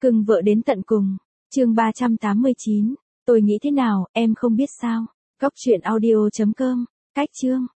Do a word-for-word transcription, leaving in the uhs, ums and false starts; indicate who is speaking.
Speaker 1: Cưng vợ đến tận cùng. Chương ba trăm tám mươi chín. Tôi nghĩ thế nào, em không biết sao. Góc truyện audio chấm com. Cách chương.